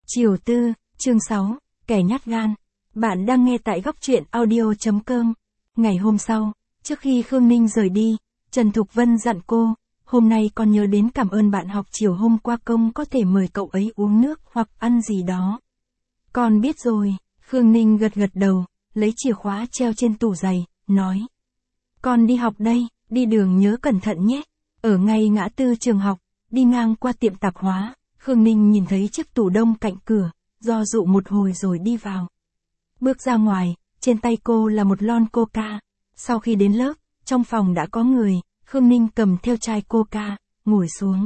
Chiều tư, chương 6, kẻ nhát gan. Bạn đang nghe tại góc truyện audio.com. Ngày hôm sau, trước khi Khương Ninh rời đi, Trần Thục Vân dặn cô, hôm nay con nhớ đến cảm ơn bạn học chiều hôm qua công có thể mời cậu ấy uống nước hoặc ăn gì đó. Con biết rồi, Khương Ninh gật gật đầu, lấy chìa khóa treo trên tủ giày, nói. Con đi học đây, đi đường nhớ cẩn thận nhé. Ở ngay ngã tư trường học, đi ngang qua tiệm tạp hóa, Khương Ninh nhìn thấy chiếc tủ đông cạnh cửa, do dự một hồi rồi đi vào. Bước ra ngoài, trên tay cô là một lon coca. Sau khi đến lớp, trong phòng đã có người, Khương Ninh cầm theo chai coca, ngồi xuống.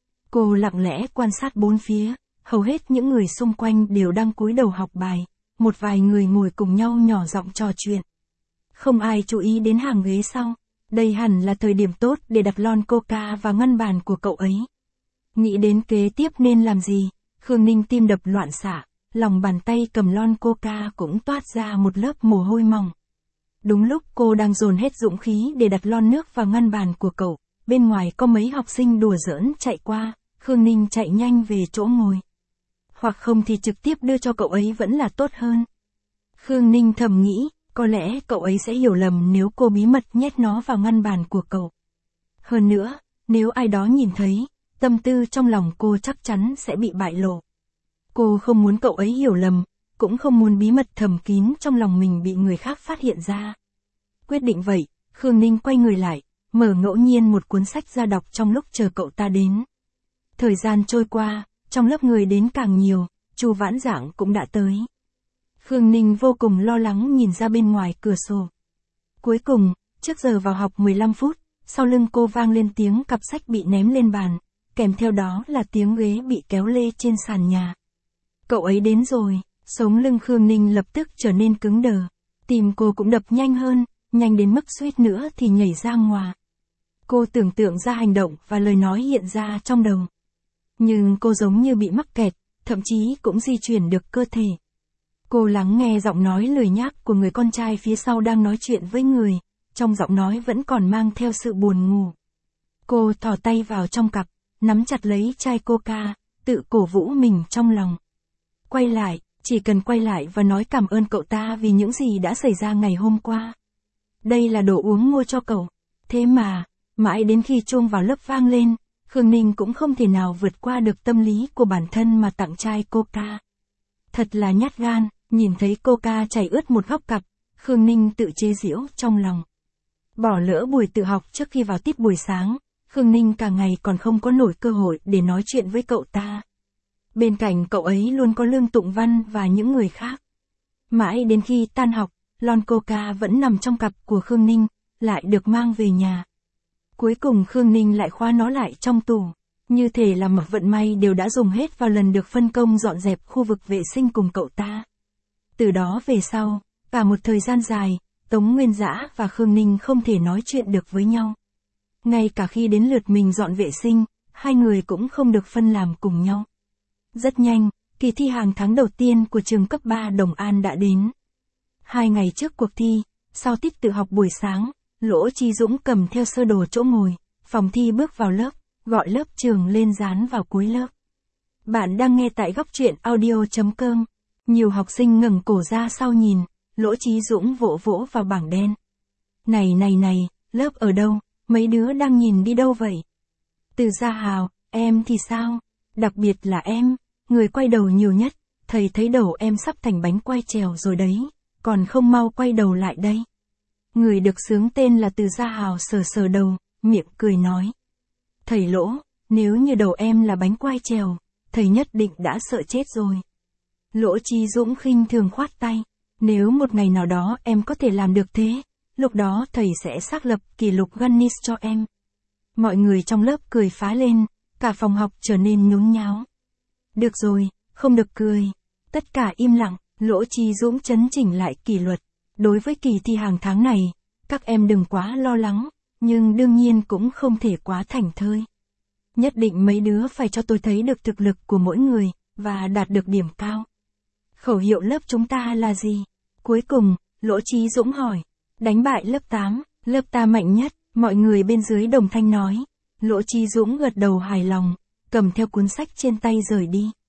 Cô lặng lẽ quan sát bốn phía, hầu hết những người xung quanh đều đang cúi đầu học bài, một vài người ngồi cùng nhau nhỏ giọng trò chuyện. Không ai chú ý đến hàng ghế sau, đây hẳn là thời điểm tốt để đặt lon coca vào ngăn bàn của cậu ấy. Nghĩ đến kế tiếp nên làm gì, Khương Ninh tim đập loạn xạ, lòng bàn tay cầm lon coca cũng toát ra một lớp mồ hôi mỏng. Đúng lúc cô đang dồn hết dũng khí để đặt lon nước vào ngăn bàn của cậu, bên ngoài có mấy học sinh đùa giỡn chạy qua, Khương Ninh chạy nhanh về chỗ ngồi. Hoặc không thì trực tiếp đưa cho cậu ấy vẫn là tốt hơn. Khương Ninh thầm nghĩ, có lẽ cậu ấy sẽ hiểu lầm nếu cô bí mật nhét nó vào ngăn bàn của cậu. Hơn nữa, nếu ai đó nhìn thấy, tâm tư trong lòng cô chắc chắn sẽ bị bại lộ. Cô không muốn cậu ấy hiểu lầm, cũng không muốn bí mật thầm kín trong lòng mình bị người khác phát hiện ra. Quyết định vậy, Khương Ninh quay người lại, mở ngẫu nhiên một cuốn sách ra đọc trong lúc chờ cậu ta đến. Thời gian trôi qua, trong lớp người đến càng nhiều, Chu Vãn Dạng cũng đã tới. Khương Ninh vô cùng lo lắng nhìn ra bên ngoài cửa sổ. Cuối cùng, trước giờ vào học 15 phút, sau lưng cô vang lên tiếng cặp sách bị ném lên bàn, kèm theo đó là tiếng ghế bị kéo lê trên sàn nhà. Cậu ấy đến rồi, sống lưng Khương Ninh lập tức trở nên cứng đờ. Tim cô cũng đập nhanh hơn, nhanh đến mức suýt nữa thì nhảy ra ngoài. Cô tưởng tượng ra hành động và lời nói hiện ra trong đầu. Nhưng cô giống như bị mắc kẹt, thậm chí cũng di chuyển được cơ thể. Cô lắng nghe giọng nói lười nhác của người con trai phía sau đang nói chuyện với người, trong giọng nói vẫn còn mang theo sự buồn ngủ. Cô thò tay vào trong cặp, nắm chặt lấy chai coca, tự cổ vũ mình trong lòng. Quay lại, chỉ cần quay lại và nói cảm ơn cậu ta vì những gì đã xảy ra ngày hôm qua. Đây là đồ uống mua cho cậu. Thế mà, mãi đến khi chuông vào lớp vang lên, Khương Ninh cũng không thể nào vượt qua được tâm lý của bản thân mà tặng chai coca. Thật là nhát gan, nhìn thấy coca chảy ướt một góc cặp, Khương Ninh tự chế giễu trong lòng. Bỏ lỡ buổi tự học trước khi vào tiết buổi sáng, Khương Ninh cả ngày còn không có nổi cơ hội để nói chuyện với cậu ta. Bên cạnh cậu ấy luôn có Lương Tụng Văn và những người khác. Mãi đến khi tan học, lon coca vẫn nằm trong cặp của Khương Ninh, lại được mang về nhà. Cuối cùng Khương Ninh lại khóa nó lại trong tủ, như thể là mà vận may đều đã dùng hết vào lần được phân công dọn dẹp khu vực vệ sinh cùng cậu ta. Từ đó về sau, cả một thời gian dài, Tống Nguyên Dã và Khương Ninh không thể nói chuyện được với nhau. Ngay cả khi đến lượt mình dọn vệ sinh, hai người cũng không được phân làm cùng nhau. Rất nhanh, kỳ thi hàng tháng đầu tiên của trường cấp 3 Đồng An đã đến. 2 ngày trước cuộc thi, sau tiết tự học buổi sáng, Lỗ Chí Dũng cầm theo sơ đồ chỗ ngồi, phòng thi bước vào lớp, gọi lớp trường lên dán vào cuối lớp. Bạn đang nghe tại góc truyện audio.com. Nhiều học sinh ngẩng cổ ra sau nhìn, Lỗ Chí Dũng vỗ vỗ vào bảng đen. Này, lớp ở đâu, mấy đứa đang nhìn đi đâu vậy? Từ Gia Hào, em thì sao? Đặc biệt là em, người quay đầu nhiều nhất, thầy thấy đầu em sắp thành bánh quay trèo rồi đấy, còn không mau quay đầu lại đây. Người được xướng tên là Từ Gia Hào sờ sờ đầu, miệng cười nói. Thầy Lỗ, nếu như đầu em là bánh quay trèo, thầy nhất định đã sợ chết rồi. Lỗ Chí Dũng khinh thường khoát tay, nếu một ngày nào đó em có thể làm được thế, lúc đó thầy sẽ xác lập kỷ lục Guinness cho em. Mọi người trong lớp cười phá lên, cả phòng học trở nên nhốn nháo. Được rồi, không được cười. Tất cả im lặng, Lỗ Chí Dũng chấn chỉnh lại kỷ luật. Đối với kỳ thi hàng tháng này, các em đừng quá lo lắng, nhưng đương nhiên cũng không thể quá thảnh thơi. Nhất định mấy đứa phải cho tôi thấy được thực lực của mỗi người, và đạt được điểm cao. Khẩu hiệu lớp chúng ta là gì? Cuối cùng, Lỗ Chí Dũng hỏi. Đánh bại lớp 8, lớp ta mạnh nhất, mọi người bên dưới đồng thanh nói. Lỗ Chí Dũng gật đầu hài lòng, cầm theo cuốn sách trên tay rời đi.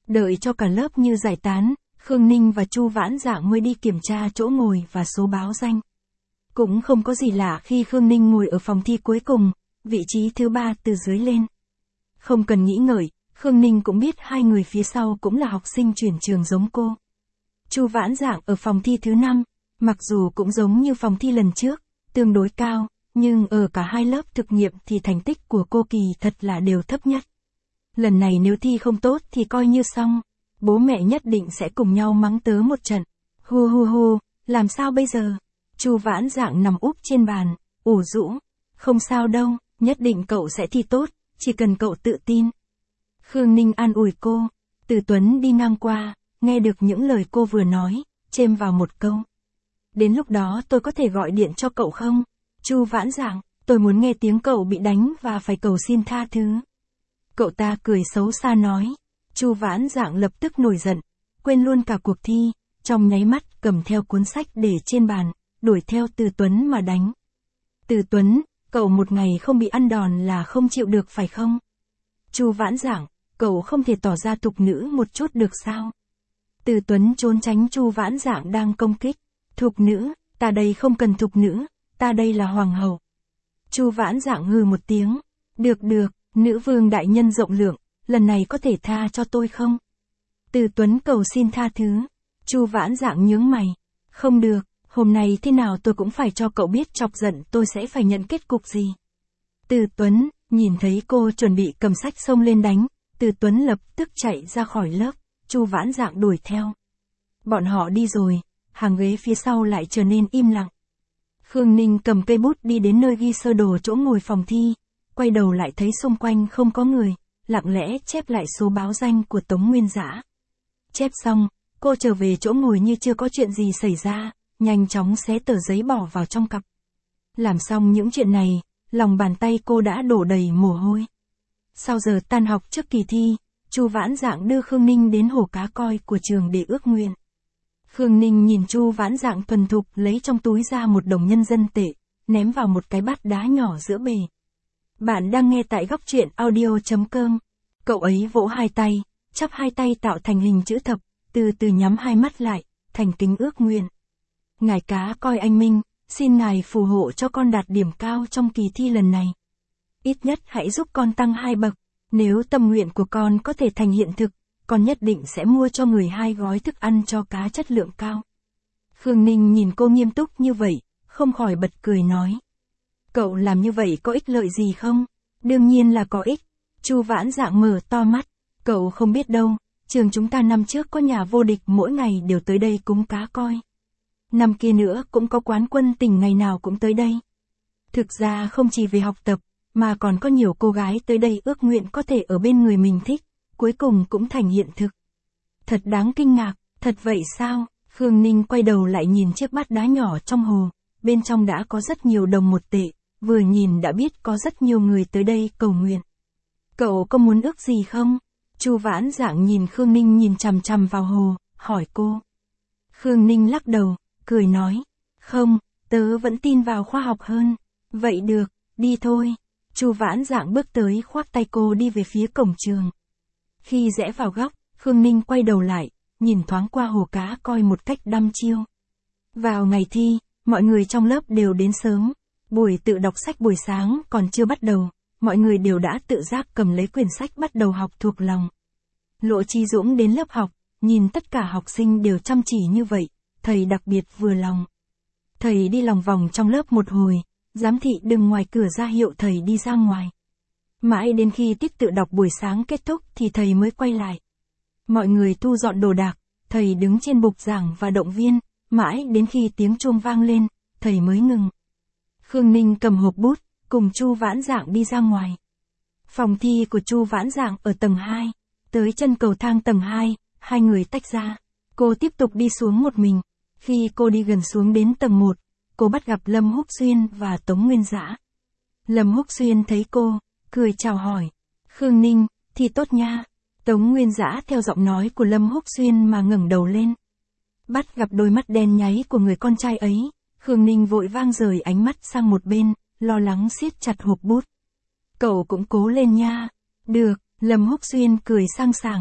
Đợi cho cả lớp như giải tán, Khương Ninh và Chu Vãn Dạng mới đi kiểm tra chỗ ngồi và số báo danh. Cũng không có gì lạ khi Khương Ninh ngồi ở phòng thi cuối cùng, vị trí thứ 3 từ dưới lên. Không cần nghĩ ngợi, Khương Ninh cũng biết hai người phía sau cũng là học sinh chuyển trường giống cô. Chu Vãn Dạng ở phòng thi thứ 5, mặc dù cũng giống như phòng thi lần trước, tương đối cao, nhưng ở cả hai lớp thực nghiệm thì thành tích của cô kỳ thật là đều thấp nhất. Lần này nếu thi không tốt thì coi như xong, bố mẹ nhất định sẽ cùng nhau mắng tớ một trận. Hu hu hu, làm sao bây giờ? Chu Vãn Dạng nằm úp trên bàn, ủ rũ. Không sao đâu, nhất định cậu sẽ thi tốt, chỉ cần cậu tự tin. Khương Ninh an ủi cô. Từ Tuấn đi ngang qua, nghe được những lời cô vừa nói, chêm vào một câu. Đến lúc đó tôi có thể gọi điện cho cậu không? Chu Vãn Dạng, tôi muốn nghe tiếng cậu bị đánh và phải cầu xin tha thứ. Cậu ta cười xấu xa nói. Chu Vãn Dạng lập tức nổi giận, quên luôn cả cuộc thi, trong nháy mắt cầm theo cuốn sách để trên bàn, đuổi theo Từ Tuấn mà đánh. Từ Tuấn, cậu một ngày không bị ăn đòn là không chịu được phải không? Chu Vãn Dạng, cậu không thể tỏ ra thục nữ một chút được sao? Từ Tuấn trốn tránh Chu Vãn Dạng đang công kích. Thục nữ, ta đây không cần thục nữ, ta đây là hoàng hậu. Chu Vãn Dạng hừ một tiếng. Được được, nữ vương đại nhân rộng lượng, lần này có thể tha cho tôi không? Từ Tuấn cầu xin tha thứ. Chu Vãn Dạng nhướng mày. Không được, hôm nay thế nào tôi cũng phải cho cậu biết chọc giận tôi sẽ phải nhận kết cục gì. Từ Tuấn, nhìn thấy cô chuẩn bị cầm sách xông lên đánh, Từ Tuấn lập tức chạy ra khỏi lớp, Chu Vãn Dạng đuổi theo. Bọn họ đi rồi, hàng ghế phía sau lại trở nên im lặng. Khương Ninh cầm cây bút đi đến nơi ghi sơ đồ chỗ ngồi phòng thi, quay đầu lại thấy xung quanh không có người, lặng lẽ chép lại số báo danh của Tống Nguyên Dã. Chép xong, cô trở về chỗ ngồi như chưa có chuyện gì xảy ra, nhanh chóng xé tờ giấy bỏ vào trong cặp. Làm xong những chuyện này, lòng bàn tay cô đã đổ đầy mồ hôi. Sau giờ tan học trước kỳ thi, Chu Vãn Dạng đưa Khương Ninh đến hồ cá coi của trường để ước nguyện. Khương Ninh nhìn Chu Vãn Dạng thuần thục lấy trong túi ra một đồng nhân dân tệ, ném vào một cái bát đá nhỏ giữa bể. Bạn đang nghe tại góc truyện audio.com. Cậu ấy vỗ hai tay, chắp hai tay tạo thành hình chữ thập, từ từ nhắm hai mắt lại, thành kính ước nguyện. Ngài cá coi anh minh, xin ngài phù hộ cho con đạt điểm cao trong kỳ thi lần này. Ít nhất hãy giúp con tăng 2 bậc, nếu tâm nguyện của con có thể thành hiện thực, con nhất định sẽ mua cho người 2 gói thức ăn cho cá chất lượng cao. Khương Ninh nhìn cô nghiêm túc như vậy, không khỏi bật cười nói. Cậu làm như vậy có ích lợi gì không? Đương nhiên là có ích. Chu Vãn Dạng mở to mắt. Cậu không biết đâu, trường chúng ta năm trước có nhà vô địch mỗi ngày đều tới đây cúng cá coi. Năm kia nữa cũng có quán quân tỉnh ngày nào cũng tới đây. Thực ra không chỉ về học tập, mà còn có nhiều cô gái tới đây ước nguyện có thể ở bên người mình thích, cuối cùng cũng thành hiện thực. Thật đáng kinh ngạc, thật vậy sao? Khương Ninh quay đầu lại nhìn chiếc bát đá nhỏ trong hồ, bên trong đã có rất nhiều đồng 1 tệ, vừa nhìn đã biết có rất nhiều người tới đây cầu nguyện. Cậu có muốn ước gì không? Chu Vãn Dạng nhìn Khương Ninh nhìn chằm chằm vào hồ, hỏi cô. Khương Ninh lắc đầu, cười nói, không, tớ vẫn tin vào khoa học hơn. Vậy được, đi thôi. Chu Vãn Dạng bước tới khoác tay cô đi về phía cổng trường. Khi rẽ vào góc, Khương Ninh quay đầu lại, nhìn thoáng qua hồ cá coi một cách đăm chiêu. Vào ngày thi, mọi người trong lớp đều đến sớm. Buổi tự đọc sách buổi sáng còn chưa bắt đầu, mọi người đều đã tự giác cầm lấy quyển sách bắt đầu học thuộc lòng. Lộ Chi Dũng đến lớp học, nhìn tất cả học sinh đều chăm chỉ như vậy, thầy đặc biệt vừa lòng. Thầy đi lòng vòng trong lớp một hồi, giám thị đứng ngoài cửa ra hiệu thầy đi ra ngoài. Mãi đến khi tiết tự đọc buổi sáng kết thúc thì thầy mới quay lại. Mọi người thu dọn đồ đạc, thầy đứng trên bục giảng và động viên, mãi đến khi tiếng chuông vang lên, thầy mới ngừng. Khương Ninh cầm hộp bút, cùng Chu Vãn Dạng đi ra ngoài. Phòng thi của Chu Vãn Dạng ở tầng 2, tới chân cầu thang tầng 2, hai người tách ra. Cô tiếp tục đi xuống một mình. Khi cô đi gần xuống đến tầng 1, cô bắt gặp Lâm Húc Xuyên và Tống Nguyên Dã. Lâm Húc Xuyên thấy cô, cười chào hỏi. Khương Ninh, thi tốt nha. Tống Nguyên Dã theo giọng nói của Lâm Húc Xuyên mà ngẩng đầu lên. Bắt gặp đôi mắt đen nháy của người con trai ấy, Khương Ninh vội vang rời ánh mắt sang một bên, lo lắng siết chặt hộp bút. Cậu cũng cố lên nha. Được, Lâm Húc Xuyên cười sang sảng.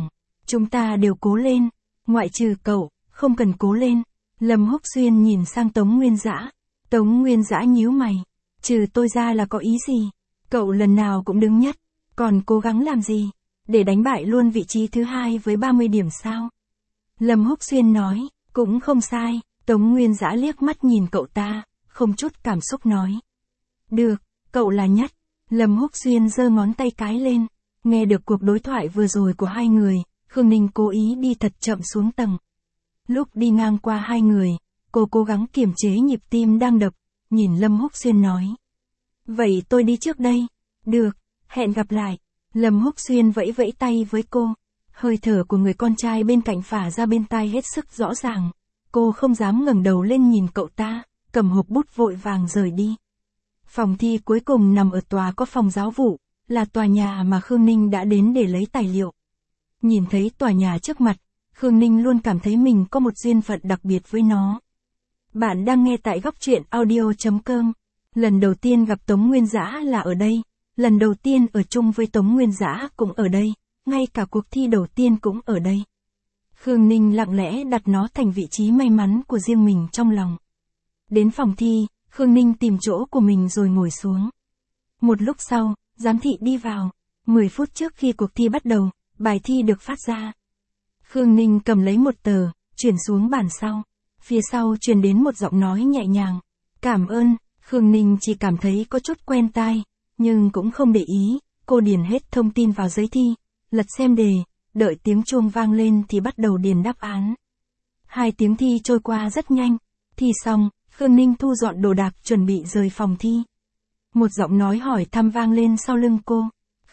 Chúng ta đều cố lên, ngoại trừ cậu, không cần cố lên. Lâm Húc Xuyên nhìn sang Tống Nguyên Dã. Tống Nguyên Dã nhíu mày. Trừ tôi ra là có ý gì? Cậu lần nào cũng đứng nhất, còn cố gắng làm gì? Để đánh bại luôn vị trí thứ 2 với 30 điểm sao? Lâm Húc Xuyên nói, cũng không sai. Tống Nguyên Dã liếc mắt nhìn cậu ta, không chút cảm xúc nói. Được, cậu là nhất. Lâm Húc Xuyên giơ ngón tay cái lên. Nghe được cuộc đối thoại vừa rồi của hai người, Khương Ninh cố ý đi thật chậm xuống tầng. Lúc đi ngang qua hai người, cô cố gắng kiềm chế nhịp tim đang đập, nhìn Lâm Húc Xuyên nói. Vậy tôi đi trước đây. Được, hẹn gặp lại. Lâm Húc Xuyên vẫy vẫy tay với cô. Hơi thở của người con trai bên cạnh phả ra bên tai hết sức rõ ràng. Cô không dám ngẩng đầu lên nhìn cậu ta, cầm hộp bút vội vàng rời đi. Phòng thi cuối cùng nằm ở tòa có phòng giáo vụ, là tòa nhà mà Khương Ninh đã đến để lấy tài liệu. Nhìn thấy tòa nhà trước mặt, Khương Ninh luôn cảm thấy mình có một duyên phận đặc biệt với nó. Bạn đang nghe tại góc truyện audio.com. Lần đầu tiên gặp Tống Nguyên Dã là ở đây, lần đầu tiên ở chung với Tống Nguyên Dã cũng ở đây, ngay cả cuộc thi đầu tiên cũng ở đây. Khương Ninh lặng lẽ đặt nó thành vị trí may mắn của riêng mình trong lòng. Đến phòng thi, Khương Ninh tìm chỗ của mình rồi ngồi xuống. Một lúc sau, giám thị đi vào. 10 phút trước khi cuộc thi bắt đầu, bài thi được phát ra. Khương Ninh cầm lấy một tờ, chuyển xuống bàn sau. Phía sau truyền đến một giọng nói nhẹ nhàng. Cảm ơn. Khương Ninh chỉ cảm thấy có chút quen tai, nhưng cũng không để ý. Cô điền hết thông tin vào giấy thi, lật xem đề, đợi tiếng chuông vang lên thì bắt đầu điền đáp án. 2 tiếng thi trôi qua rất nhanh. Thi xong, Khương Ninh thu dọn đồ đạc chuẩn bị rời phòng thi. Một giọng nói hỏi thăm vang lên sau lưng cô.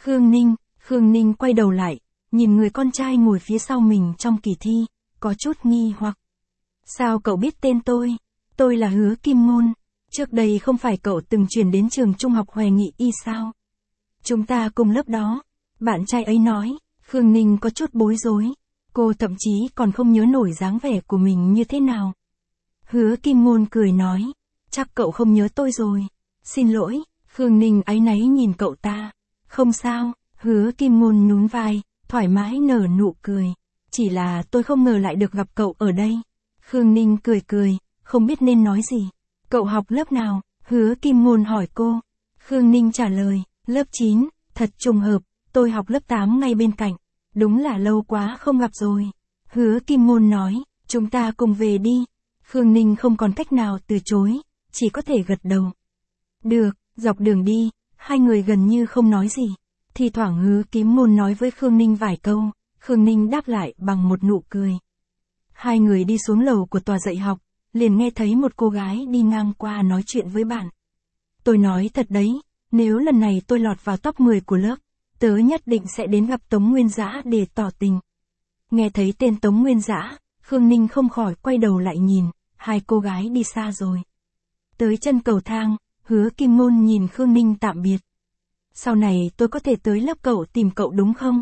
Khương Ninh quay đầu lại, nhìn người con trai ngồi phía sau mình trong kỳ thi, có chút nghi hoặc. Sao cậu biết tên tôi? Tôi là Hứa Kim Ngôn. Trước đây không phải cậu từng chuyển đến trường trung học Hoè Nghị Y sao? Chúng ta cùng lớp đó. Bạn trai ấy nói. Khương Ninh có chút bối rối. Cô thậm chí còn không nhớ nổi dáng vẻ của mình như thế nào. Hứa Kim Ngôn cười nói. Chắc cậu không nhớ tôi rồi. Xin lỗi. Khương Ninh áy náy nhìn cậu ta. Không sao. Hứa Kim Ngôn nhún vai, thoải mái nở nụ cười. Chỉ là tôi không ngờ lại được gặp cậu ở đây. Khương Ninh cười, không biết nên nói gì. Cậu học lớp nào? Hứa Kim Ngôn hỏi cô. Khương Ninh trả lời, lớp 9, thật trùng hợp, tôi học lớp 8 ngay bên cạnh. Đúng là lâu quá không gặp rồi. Hứa Kim Ngôn nói, chúng ta cùng về đi. Khương Ninh không còn cách nào từ chối, chỉ có thể gật đầu. Được, dọc đường đi, hai người gần như không nói gì. Thì thoảng Hứa Kim Ngôn nói với Khương Ninh vài câu, Khương Ninh đáp lại bằng một nụ cười. Hai người đi xuống lầu của tòa dạy học, liền nghe thấy một cô gái đi ngang qua nói chuyện với bạn. Tôi nói thật đấy, nếu lần này tôi lọt vào top 10 của lớp, tớ nhất định sẽ đến gặp Tống Nguyên Dã để tỏ tình. Nghe thấy tên Tống Nguyên Dã, Khương Ninh không khỏi quay đầu lại nhìn, hai cô gái đi xa rồi. Tới chân cầu thang, Hứa Kim Ngôn nhìn Khương Ninh tạm biệt. Sau này tôi có thể tới lớp cậu tìm cậu đúng không?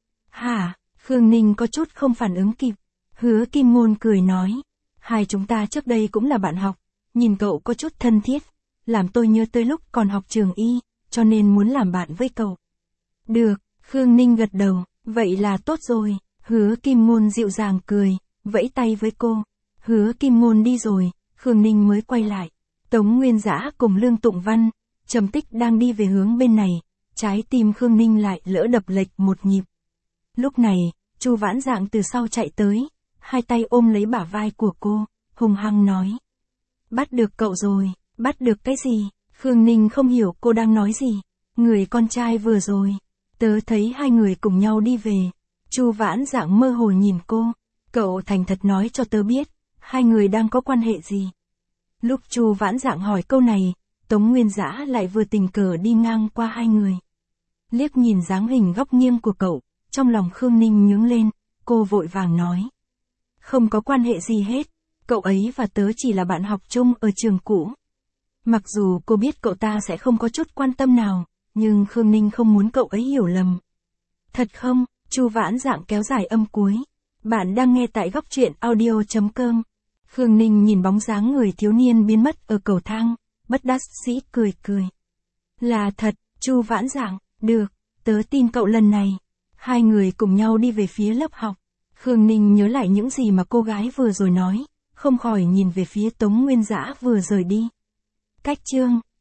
Hả? Khương Ninh có chút không phản ứng kịp. Hứa Kim Ngôn cười nói. Hai chúng ta trước đây cũng là bạn học. Nhìn cậu có chút thân thiết. Làm tôi nhớ tới lúc còn học trường y, cho nên muốn làm bạn với cậu. Được, Khương Ninh gật đầu. Vậy là tốt rồi. Hứa Kim Ngôn dịu dàng cười, vẫy tay với cô. Hứa Kim Ngôn đi rồi, Khương Ninh mới quay lại. Tống Nguyên Dã cùng Lương Tụng Văn, Trầm Tích đang đi về hướng bên này, trái tim Khương Ninh lại lỡ đập lệch một nhịp. Lúc này, Chu Vãn Dạng từ sau chạy tới, hai tay ôm lấy bả vai của cô, hung hăng nói. Bắt được cậu rồi, bắt được cái gì? Khương Ninh không hiểu cô đang nói gì. Người con trai vừa rồi, tớ thấy hai người cùng nhau đi về. Chu Vãn Dạng mơ hồ nhìn cô, cậu thành thật nói cho tớ biết, hai người đang có quan hệ gì? Lúc Chu Vãn Dạng hỏi câu này, Tống Nguyên Dã lại vừa tình cờ đi ngang qua hai người. Liếc nhìn dáng hình góc nghiêng của cậu, trong lòng Khương Ninh nhướng lên, cô vội vàng nói. Không có quan hệ gì hết, cậu ấy và tớ chỉ là bạn học chung ở trường cũ. Mặc dù cô biết cậu ta sẽ không có chút quan tâm nào, nhưng Khương Ninh không muốn cậu ấy hiểu lầm. Thật không? Chu Vãn Dạng kéo dài âm cuối. Bạn đang nghe tại góc truyện audio.com. Khương Ninh nhìn bóng dáng người thiếu niên biến mất ở cầu thang, bất đắc dĩ cười. Là thật, Chu Vãn Dạng, được, tớ tin cậu lần này. Hai người cùng nhau đi về phía lớp học. Khương Ninh nhớ lại những gì mà cô gái vừa rồi nói, không khỏi nhìn về phía Tống Nguyên Dã vừa rời đi. Cách chương